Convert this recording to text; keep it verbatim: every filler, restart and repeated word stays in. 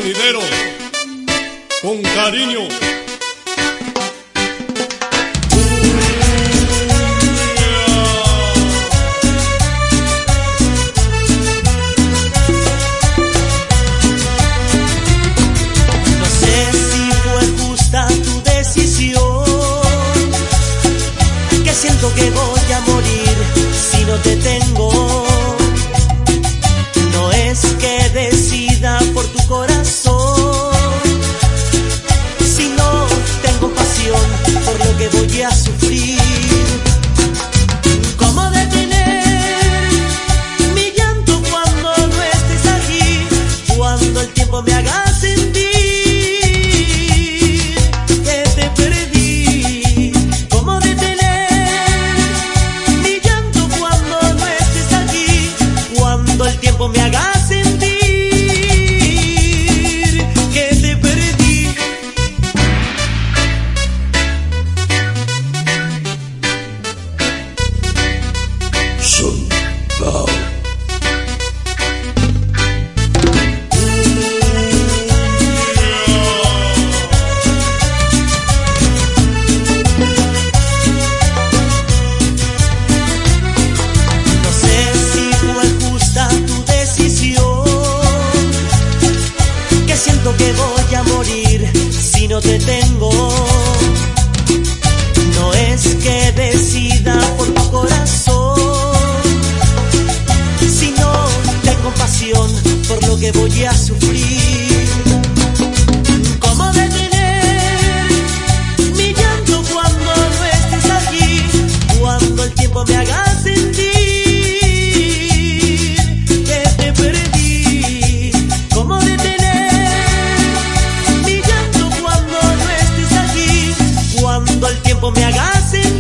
sonidero, con cariño. No sé si fue justa tu decisión, que siento que voy a morir si no te tengo. No es que decida por tu corazón, sino tengo pasión por lo que voy a sufrir. ¿Cómo detener mi llanto cuando no estés aquí? Cuando el tiempo me haga sentir que te perdí. ¿Cómo detener mi llanto cuando no estés aquí? Cuando el tiempo me haga sentir que te perdí. Sunbow. No sé si fue justa tu decisión, que siento que voy a morir si no te tengo. No es que decida por tu corazón, sino tengo pasión por lo que voy a sufrir. ¿Cómo detener mi llanto cuando no estés aquí? Cuando el tiempo me haga sentir que te perdí. ¿Cómo detener mi llanto cuando no estés aquí? Cuando el tiempo me haga sentir